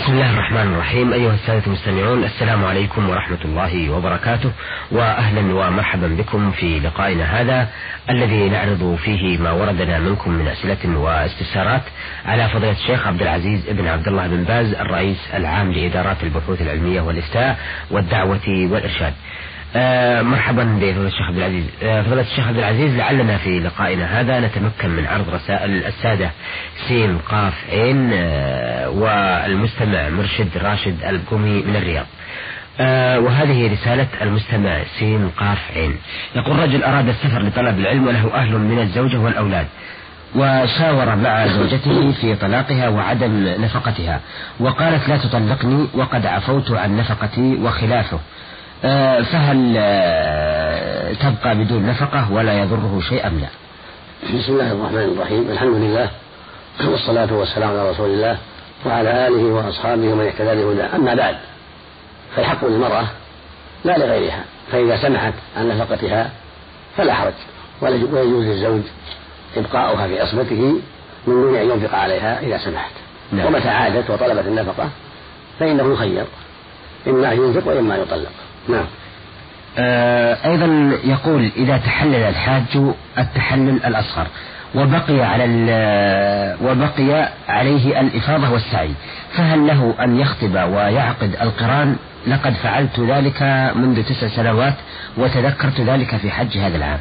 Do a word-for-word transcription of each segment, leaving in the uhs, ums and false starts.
بسم الله الرحمن الرحيم. أيها السادة المستمعون، السلام عليكم ورحمة الله وبركاته، وأهلا ومرحبا بكم في لقائنا هذا الذي نعرض فيه ما وردنا منكم من أسئلة واستفسارات على فضيلة الشيخ عبد العزيز ابن عبد الله بن باز، الرئيس العام لإدارات البحوث العلمية والإفتاء والدعوة والإرشاد. آه مرحبا بفضيلة الشيخ عبد العزيز. آه فضيلة الشيخ عبد العزيز، لعلنا في لقائنا هذا نتمكن من عرض رسائل السادة سين قاف عين آه والمستمع مرشد راشد القمي من الرياض. آه وهذه رسالة المستمع سين قاف عين، يقول: رجل أراد السفر لطلب العلم وله أهل من الزوجة والأولاد، وشاور مع زوجته في طلاقها وعدم نفقتها، وقالت: لا تطلقني وقد عفوت عن نفقتي وخلافه، فهل تبقى بدون نفقة ولا يضره شيء أم لا؟ بسم الله الرحمن الرحيم. الحمد لله والصلاة والسلام على رسول الله وعلى آله وأصحابه ومن اهتدى بهداه. أما بعد، فالحق للمرأة لا لغيرها، فإذا سمحت عن نفقتها فلا حرج، ويجوز للزوج إبقاؤها في عصمته من دون أن ينفق عليها إذا سمحت. نعم. ومتى عادت وطلبت النفقة فإنه يخير، إما ينفق وإما يطلق. نعم. آه أيضا يقول: إذا تحلل الحاج التحلل الأصغر وبقي على وبقي عليه الإفاضة والسعي، فهل له أن يخطب ويعقد القران؟ لقد فعلت ذلك منذ تسع سنوات وتذكرت ذلك في حج هذا العام.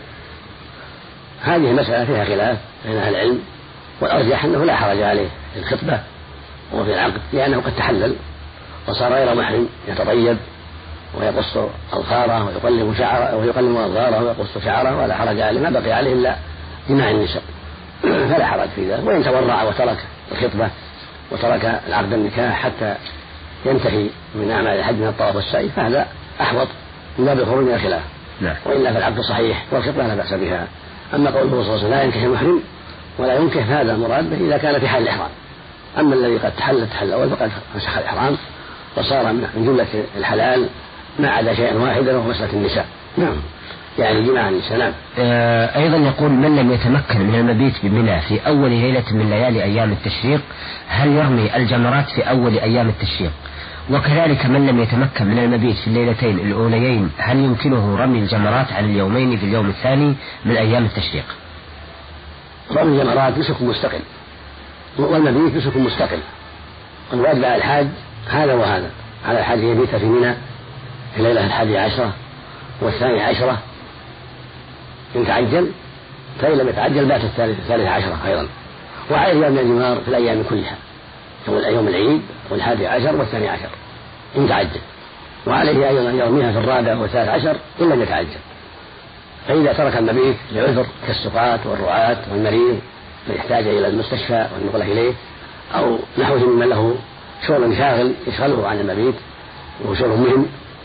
هذه مسألة فيها خلاف بين أهل العلم، والأرجح أنه لا حرج عليه في الخطبة وفي العقد، لأنه قد تحلل وصار غير محرم، يتطيب ويقص أظفاره ويقلم شعره ويقلم أظفاره ويقص شعره، ولا حرج عليه، ما بقي عليه إلا جماع النساء، فلا حرج في ذلك. وإن تورع وترك الخطبة وترك العقد النكاح حتى ينتهي من أعمال الحج من الطواف والسعي فهذا أحوط من باب الخروج من الخلاف. وإلا فالعقد صحيح والخطبة لا بأس بها. أما قوله صلى الله عليه وسلم: لا ينكح المحرم ولا ينكح، هذا مراد به إذا كان في حال الإحرام. أما الذي قد تحلل التحلل الأول فقد فسخ الإحرام وصار من جملة الحلال ما عدا شيئا واحدا وهو مسألة النساء. نعم، يعني جماع النساء. نعم. آه أيضا يقول: من لم يتمكن من المبيت بمنى في أول ليلة من ليالي أيام التشريق، هل يرمي الجمرات في أول أيام التشريق؟ وكذلك من لم يتمكن من المبيت في الليلتين الأوليين، هل يمكنه رمي الجمرات عن اليومين في اليوم الثاني من أيام التشريق؟ رمي الجمرات نسك مستقل، والمبيت نسك مستقل. الواجب على الحاج هذا وهذا. على الحاج يبيت في منى في ليلة الحادية عشرة والثانية عشرة إن تعجل، فإن لم يتعجل بات الثالثة عشرة أيضا. وعليه يوم الجمار في الأيام كلها، يوم العيد والحادي عشر والثاني عشر إن تعجل، وعليه أيضا أن يرميها في الرابع والثالث عشر إن لم يتعجل. فإذا ترك المبيت لعذر كالسقاة والرعاة والمريض من يحتاج إلى المستشفى والنقل إليه أو نحوه ممن له شغل شاغل يشغله عن المبيت وشغل مهم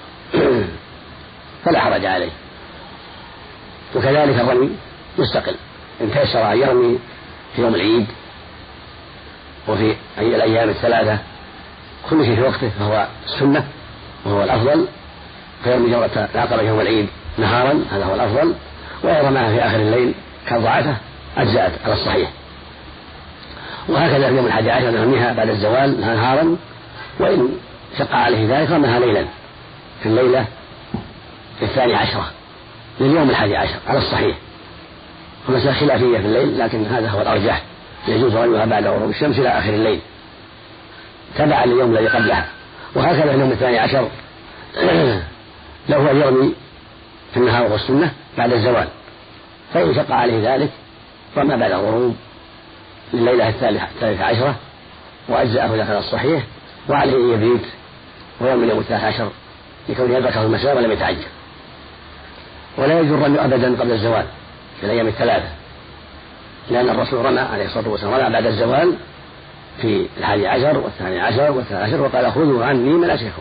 فلا حرج عليه. وكذلك الرمي مستقل، إن تيسر أن يرمي في يوم العيد وفي الأيام الثلاثة كل شيء في وقته فهو السنة وهو الأفضل، فيرمي جمرة العقبة يوم العيد نهارا، هذا هو الأفضل، ويرماها في آخر الليل كالضعفة أجزأت على الصحيح. وهكذا في يوم الحادي عشر نرميها بعد الزوال نهارا، وإن شق عليه ذلك رماها ليلا في الليلة الثانية عشرة لليوم الحادي عشر على الصحيح. ومسألة خلافية في الليل، لكن هذا هو الأرجح، يجوز رميها بعد غروب الشمس إلى آخر الليل تبعا لليوم الذي قبلها. وهكذا في اليوم الثاني عشر له أن يرمي في النهار والسنة بعد الزوال، فإن شق عليه ذلك رمى بعد الغروب الليلة الثالثة عشرة وأجزأه ذلك على الصحيح، وعليه أن يبيت ويوم اليوم الثالث عشر لكونه يدركه المساء ولم يتعجل. ولا يجوز الرمي أبدا قبل الزوال في الأيام الثلاثة، لأن الرسول رمى عليه الصلاة والسلام رمى بعد الزوال في الحادي عشر والثاني عشر والثالث عشر وقال: خذوا عني مناسككم.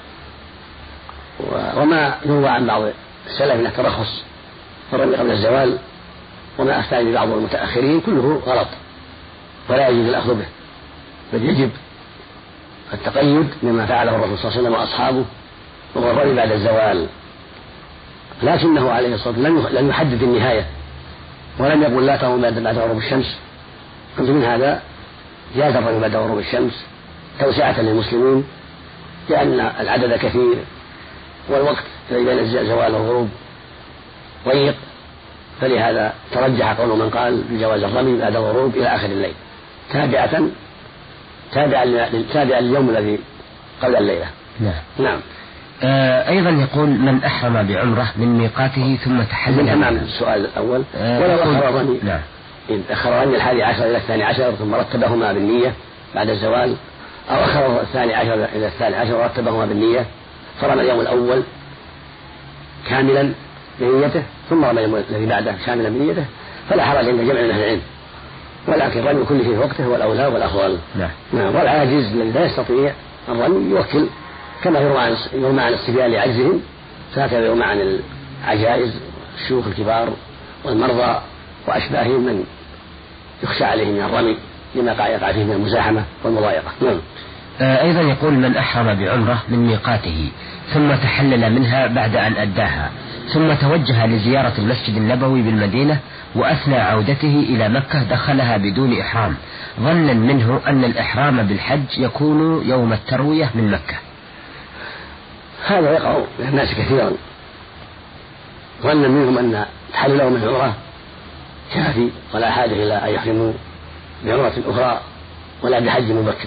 وما يروى عن بعض السلف من الترخص في الرمي قبل الزوال وما أفتى به بعض المتأخرين كله غلط، ولا يجوز الأخذ به، بل يجب التقيد مما فعله الرسول صلى الله عليه وسلم وأصحابه وهو الرمي بعد الزوال. لكنه عليه الصلاة والسلام لم يحدد النهاية ولم يقل لا ترموا بعد غروب الشمس، فمن هذا جاز الرمي بعد غروب الشمس توسعة للمسلمين، لأن العدد كثير والوقت الذي بين الزوال والغروب ضيق، فلهذا ترجح قول من قال بجواز الرمي بعد الغروب إلى آخر الليل تابعة تابعا لليوم الذي قبل الليلة. نعم. نعم. آه أيضا يقول من أحرم بعمرة من ميقاته ثم تحلل من تمام السؤال الأول. آه ولو أخر الرمي نعم. إن أخر الرمي الحادي عشر إلى الثاني عشر ثم رتبهما بالنية بعد الزوال، أو أخر الثاني عشر إلى الثاني عشر ورتبهما بالنية، فرمى اليوم الأول كاملا بنيته ثم رمى اليوم الذي بعده كاملا بنيته، فلا حرج عند جمع من أهل العلم، ولكن رمي كل في وقته هو الأولى والأفضل. نعم. نعم. والعاجز الذي لا يستطيع الرمي يوكل، كما يرمى عن الصبيان لعجزهم، فهكذا يرمى عن العجائز الشيوخ الكبار والمرضى وأشباههم من يخشى عليهم من الرمي لما يقع فيه من المزاحمة والمضايقة. نعم. أيضا يقول من أحرم بعمرة من ميقاته ثم تحلل منها بعد أن أداها ثم توجه لزيارة المسجد النبوي بالمدينة وأثناء عودته إلى مكة دخلها بدون إحرام ظنا منه أن الإحرام بالحج يكون يوم التروية من مكة. هذا يقع للناس كثيرا، ظنا منهم أن تحللهم من عمرة كافي ولا حاجة إلى أن يحرموا بعمرة أخرى ولا بحج مبكر.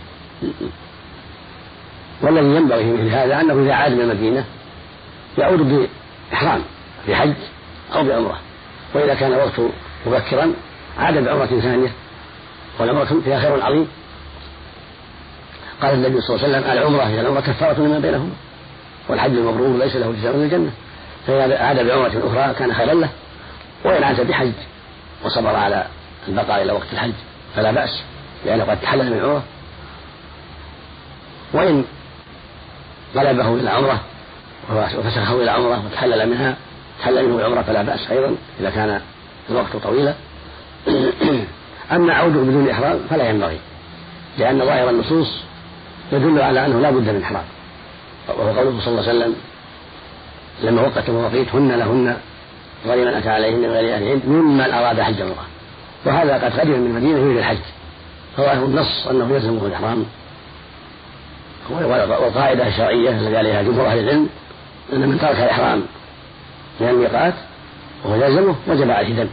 والذي ينبغي مثل هذا أنه إذا عاد من المدينة يعود بإحرام بحج أو بعمرة، وإذا كان وقت مبكرا عاد بعمرة ثانية، والعمرة فيها خير عظيم. قال النبي صلى الله عليه وسلم العمرة هي العمرة كفارة لما بينهما، والحج المبرور ليس له جزاء من الجنة، فإذا عاد بعمرة أخرى كان خيرا له، وإن عاد بحج وصبر على البقاء إلى وقت الحج فلا بأس، لأنه قد تحلل من عمرة. وإن غلبه إلى عمرة وفسخه إلى عمرة وتحلل منها تحلل منه بعمرة فلا بأس أيضا إذا كان الوقت طويلا. أما عوده بدون إحرام فلا ينبغي، لأن ظاهر النصوص يدل على أنه لا بد من إحرام، وهو قوله صلى الله عليه وسلم لما وقت المواقيت هن لهن ولمن أتى عليهن من غير أهلهن ممن أراد حج عمرة، وهذا قد قدم من المدينة يريد الحج، فظاهر النص أنه يلزمه الإحرام. والقاعدة الشرعية التي عليها جمهور أهل العلم أن من ترك الإحرام من الميقات وهو يلزمه وجب عليه دم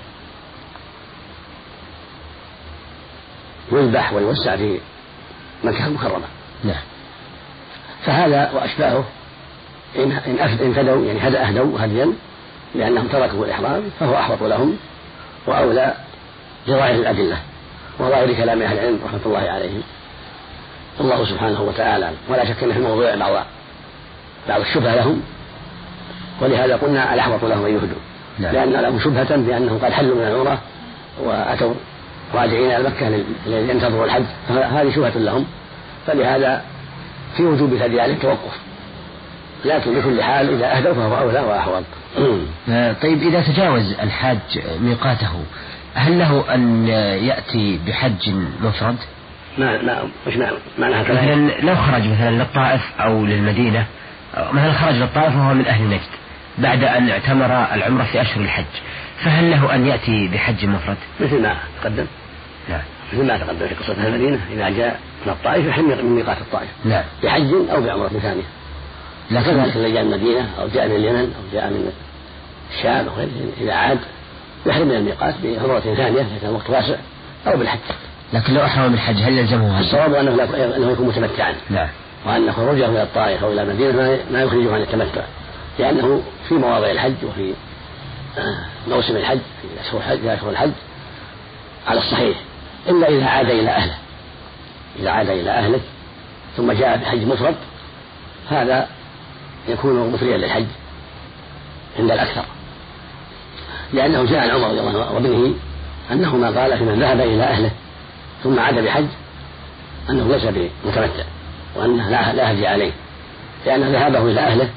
يذبح ويوسع في مكة المكرمة. نعم. فهذا وأشباهه إن أفدوا يعني أهدوا هديا لأنهم تركوا الإحرام فهو أحوط لهم وأولى لظاهر الأدلة وظاهر كلام أهل العلم رحمة الله عليهم. الله سبحانه وتعالى ولا شك أن في الموضوع بعض بعض الشبهة لهم، ولهذا قلنا الأحوط لهم أن يهدوا. نعم. لأن لهم شبهة بأنهم قد حلوا من العمرة وأتوا راجعين إلى مكة لينتظروا الحج، هذه شبهة لهم، فلهذا في وجوب ذلك التوقف، لكن بكل حال إذا أهدوا فهو أولى وأحوط. طيب إذا تجاوز الحاج ميقاته هل له أن يأتي بحج مفرد؟ ما ما مش معناها مثلا لو خرج مثلا للطائف أو للمدينة، مثلا خرج للطائف وهو من أهل نجد بعد أن اعتمر العمرة في أشهر الحج، فهل له أن يأتي بحج مفرد؟ مثل ما تقدم. نعم. مثل ما تقدم في قصة المدينة إذا جاء من الطائف يحرم من ميقات الطائف. نعم. بحج أو بعمرة ثانية. لكن إذا جاء من المدينة أو جاء من اليمن أو جاء من الشام أو غيره إذا عاد يحرم من الميقات بعمرة ثانية إذا كان الوقت واسع أو بالحج. لكن لو أحرم بالحج هل يلزمه هذا؟ الصواب أنه, أنه يكون متمتعا. نعم. وأن خروجه إلى الطائف أو إلى المدينة ما يخرجه عن التمتع، لأنه في مواضع الحج وفي موسم الحج في أشهر الحج, في أشهر الحج على الصحيح، إلا إذا عاد إلى أهله. إذا عاد إلى أهله ثم جاء بحج مفرد هذا يكون مفريا للحج عند الأكثر، لأنه جاء عن عمر رضي الله عنه وابنه أنهما قال في من ذهب إلى أهله ثم عاد بحج أنه ليس بمتمتع وأنه لا هدي عليه، لأن ذهابه إلى أهله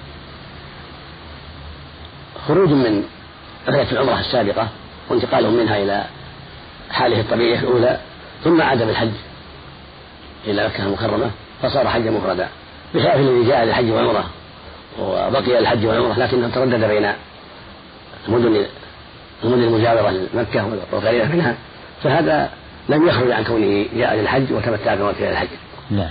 خروج من رحلة العمرة السابقة وانتقالهم منها إلى حاله الطبيعية الأولى ثم عاد بالحج إلى مكة المكرمة فصار حجا مفردا، بخلاف الذي جاء للحج والعمرة وبقي الحج والعمرة لكنه تردد بين المدن المدن المجاورة لمكة والقريبة منها، فهذا لم يخرج عن كونه جاء للحج وتمتع بموته إلى الحج. لا.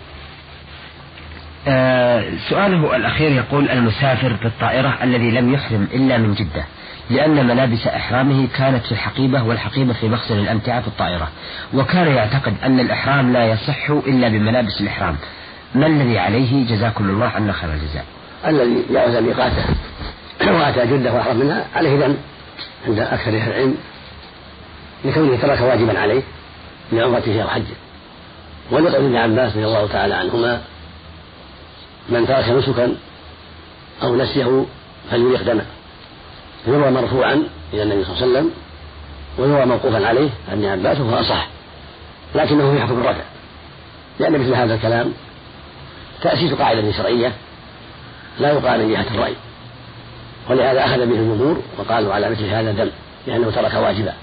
آه سؤاله الأخير يقول: المسافر بالطائرة الذي لم يحرم إلا من جدة لأن ملابس إحرامه كانت في الحقيبة والحقيبة في مخزن الأمتعة في الطائرة، وكان يعتقد أن الإحرام لا يصح إلا بملابس الإحرام، ما الذي عليه جزاكم الله عنا خير الجزاء؟ الذي جاوز ميقاته وأتى جدة وأحرم منها عليه دم عند أكثر أهل العلم لكونه ترك واجبا عليه من عمرته أو حجه. ولقول ابن عباس رضي الله تعالى عنهما: من ترك نسكا أو نسيه فليريق دمه. يروى مرفوعا إلى النبي صلى الله عليه وسلم ويروى موقوفا عليه عن ابن عباس وهو أصح، لكنه في حكم الرفع، لأن مثل هذا الكلام تأسيس قاعدة شرعية لا يقال من جهة الرأي، ولهذا أخذ به الجمهور وقالوا على مثل هذا دم لأنه ترك واجبا.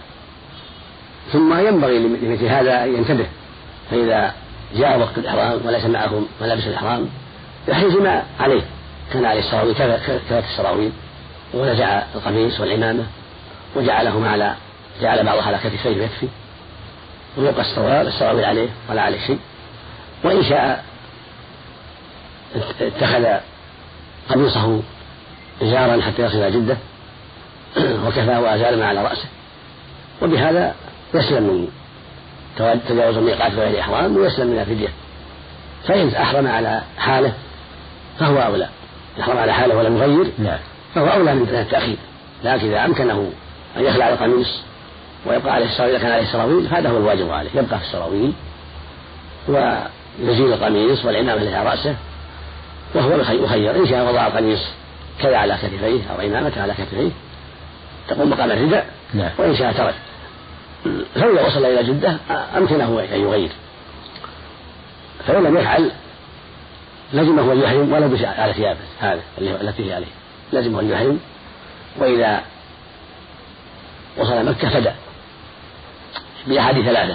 ثم ينبغي لمثل هذا أن ينتبه، فإذا جاء وقت الإحرام وليس معه ملابس الإحرام يحرز ما عليه، كان عليه السراويل كانت السراويل، ونزع القميص والعمامة وجعلهما على جعل بعضها على كتفيه يكفي، ويبقى السراويل عليه ولا عليه شيء. وإن شاء اتخذ قميصه إزارا حتى يصل إلى جدة وكفى وأزال ما على رأسه، وبهذا يسلم من تجاوز الميقات بغير إحرام ويسلم من الفدية. فإن أحرم على حاله فهو أولى، أحرم على حاله ولم يغير فهو أولى من التأخير. لكن إذا أمكنه أن يخلع القميص ويبقى عليه السراويل، إذا كان عليه السراويل هذا هو الواجب عليه، يبقى في السراويل ويزيل القميص والعمامة التي على رأسه وهو يخير، إن شاء وضع القميص كذا على كتفيه أو عمامة على كتفيه تقوم مقام الرداء، وإن شاء ترك. فإذا وصل إلى جدة أمكنه أن يغير، فإن لم يفعل لزمه أن يحرم ولو بس على ثيابه هذا التي هي عليه، لزمه أن يحرم. وإذا وصل مكة فدى بأحد ثلاثة: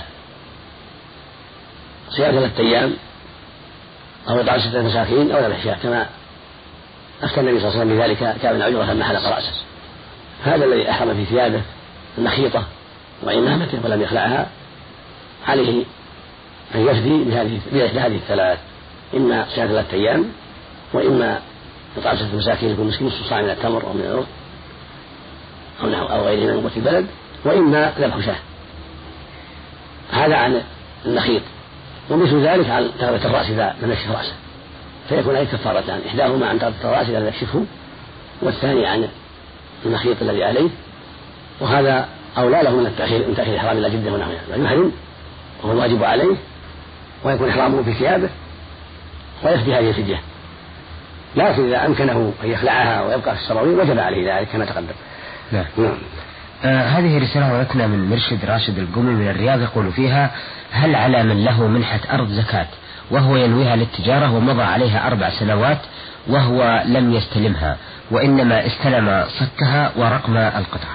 صيام ثلاثة أيام أو إطعام ستة مساكين أو ذبح شاة، كما أفتى النبي صلى الله عليه وسلم بذلك كعب بن عجرة لما حلق رأسه. هذا الذي أحرم في ثيابه المخيطة وعمامته ولم يخلعها عليه أن يفدي بهذه الثلاث: إما صيام ثلاثة أيام، وإما إطعام ستة مساكين يكون مسكين نصف صاع من التمر أو من الأرض أو نحو أو غيره من قوت البلد، وإما ذبح شاة. هذا عن المخيط. ومثل ذلك عن تغطية الرأس إذا لم يكشف رأسه، فيكون عليه كفارتان: إحداهما عن تغطية الرأس إذا لم يكشفه، والثاني عن المخيط الذي عليه. وهذا أولى له من التأخير من تأخير الإحرام إلى جدة ونحوها، يحرم وهو الواجب عليه ويكون إحرامه في ثيابه ويفدي هذه الفدية. لكن إذا أمكنه أن يخلعها ويبقى في السراويل وجب عليه ذلك كما تقدم. نعم. نعم. آه هذه رسالة ولتنا من مرشد راشد القمي من الرياض، يقول فيها: هل على من له منحة أرض زكاة وهو ينويها للتجارة ومضى عليها أربع سنوات وهو لم يستلمها وإنما استلم صكها ورقم القطعة؟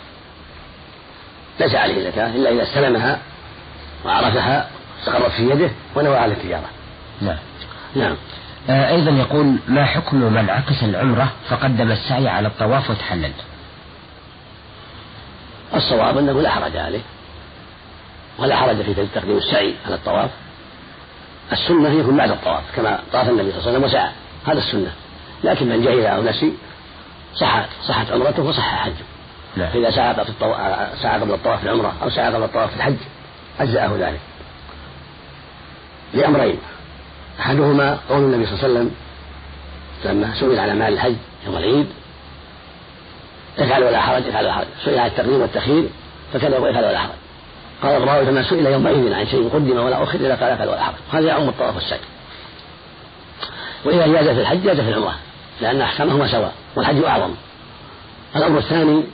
ليس عليه زكاة إلا إذا استلمها وعرفها استقرت في يده ونوى على التجارة. نعم. نعم. آه أيضا يقول: ما حكم من عكس العمرة فقدم السعي على الطواف وتحلل؟ الصواب أنه لا حرج عليه ولا حرج في تقديم السعي على الطواف. السنة يكون بعد الطواف كما طاف النبي صلى الله عليه وسلم وسعى، هذا السنة. لكن من جهل أو نسي صحت صحت عمرته وصح حجه. لا. فإذا سعى سعى قبل الطواف في العمرة أو سعى قبل الطواف في الحج أجزأه ذلك لأمرين: أحدهما قول النبي صلى الله عليه وسلم لما سئل على مال الحج يوم العيد: افعل ولا حرج افعل ولا حرج. سئل عن التقديم والتأخير فكذا وافعل ولا حرج. قال الراوي: فما سئل يومئذ عن شيء قدم ولا أخر إلا قال افعل ولا حرج. هذا يعم الطواف والسعي. وإذا جاز في الحج جاز في العمرة لأن أحكامهما سواء والحج أعظم. الأمر الثاني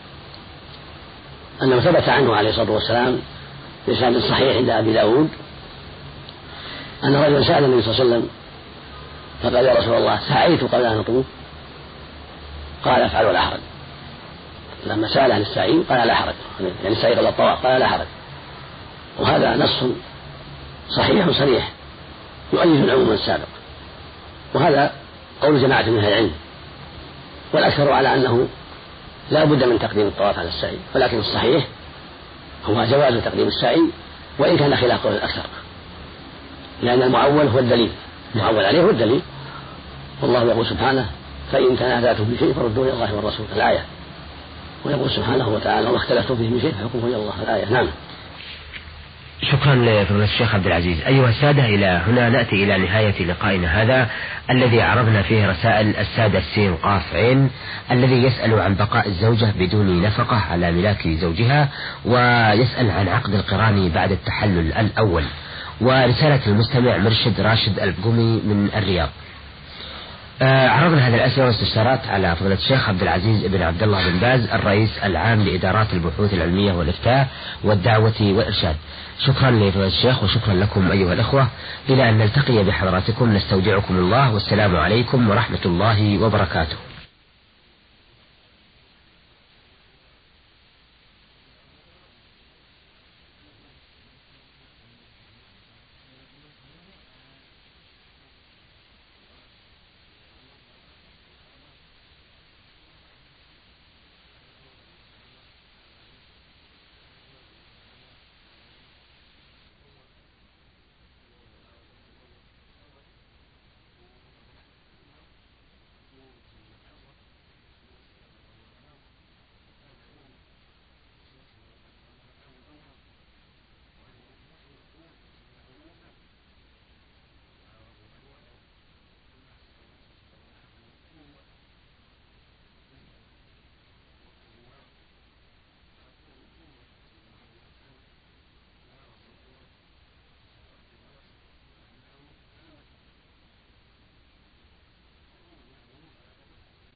أنه ثبت عنه عليه الصلاة والسلام بإسناد صحيح عند أبي داود أن رجلا سأل النبي صلى الله عليه وسلم فقال: يا رسول الله سعيت قبل أن أطوف. قال: افعل ولا حرج. لما سأل عن السعي قال: لا حرج، يعني السعي قبل الطواف قال: لا حرج. وهذا نص صحيح صريح يؤيد العموم السابق، وهذا قول جماعة من أهل العلم، والأكثر على أنه لا بد من تقديم الطواف على السعي، ولكن الصحيح هو جواز تقديم السعي وإن كان خلاف قول الأكثر. لأن المعول هو الدليل، المعول عليه هو الدليل. والله يقول سبحانه فإن تنازعتم في شيء فردوه إلى الله والرسول الآية، ويقول سبحانه وتعالى وما اختلفتم فيه من شيء فحكمه إلى الله الآية. نعم. شكرا لفضيلة الشيخ عبد العزيز. أيها السادة، إلى هنا نأتي إلى نهاية لقائنا هذا الذي عرضنا فيه رسائل السادة السين قاف عين الذي يسأل عن بقاء الزوجة بدون نفقة على ملاك زوجها، ويسأل عن عقد القران بعد التحلل الأول، ورسالة المستمع مرشد راشد البقومي من الرياض. آه عرضنا هذه الأسئلة والاستفسارات على فضيلة الشيخ عبد العزيز بن عبد الله بن باز الرئيس العام لإدارات البحوث العلمية والإفتاء والدعوة والإرشاد. شكرا لفضيلة الشيخ وشكرا لكم أيها الأخوة، إلى أن نلتقي بحضراتكم نستودعكم الله، والسلام عليكم ورحمة الله وبركاته.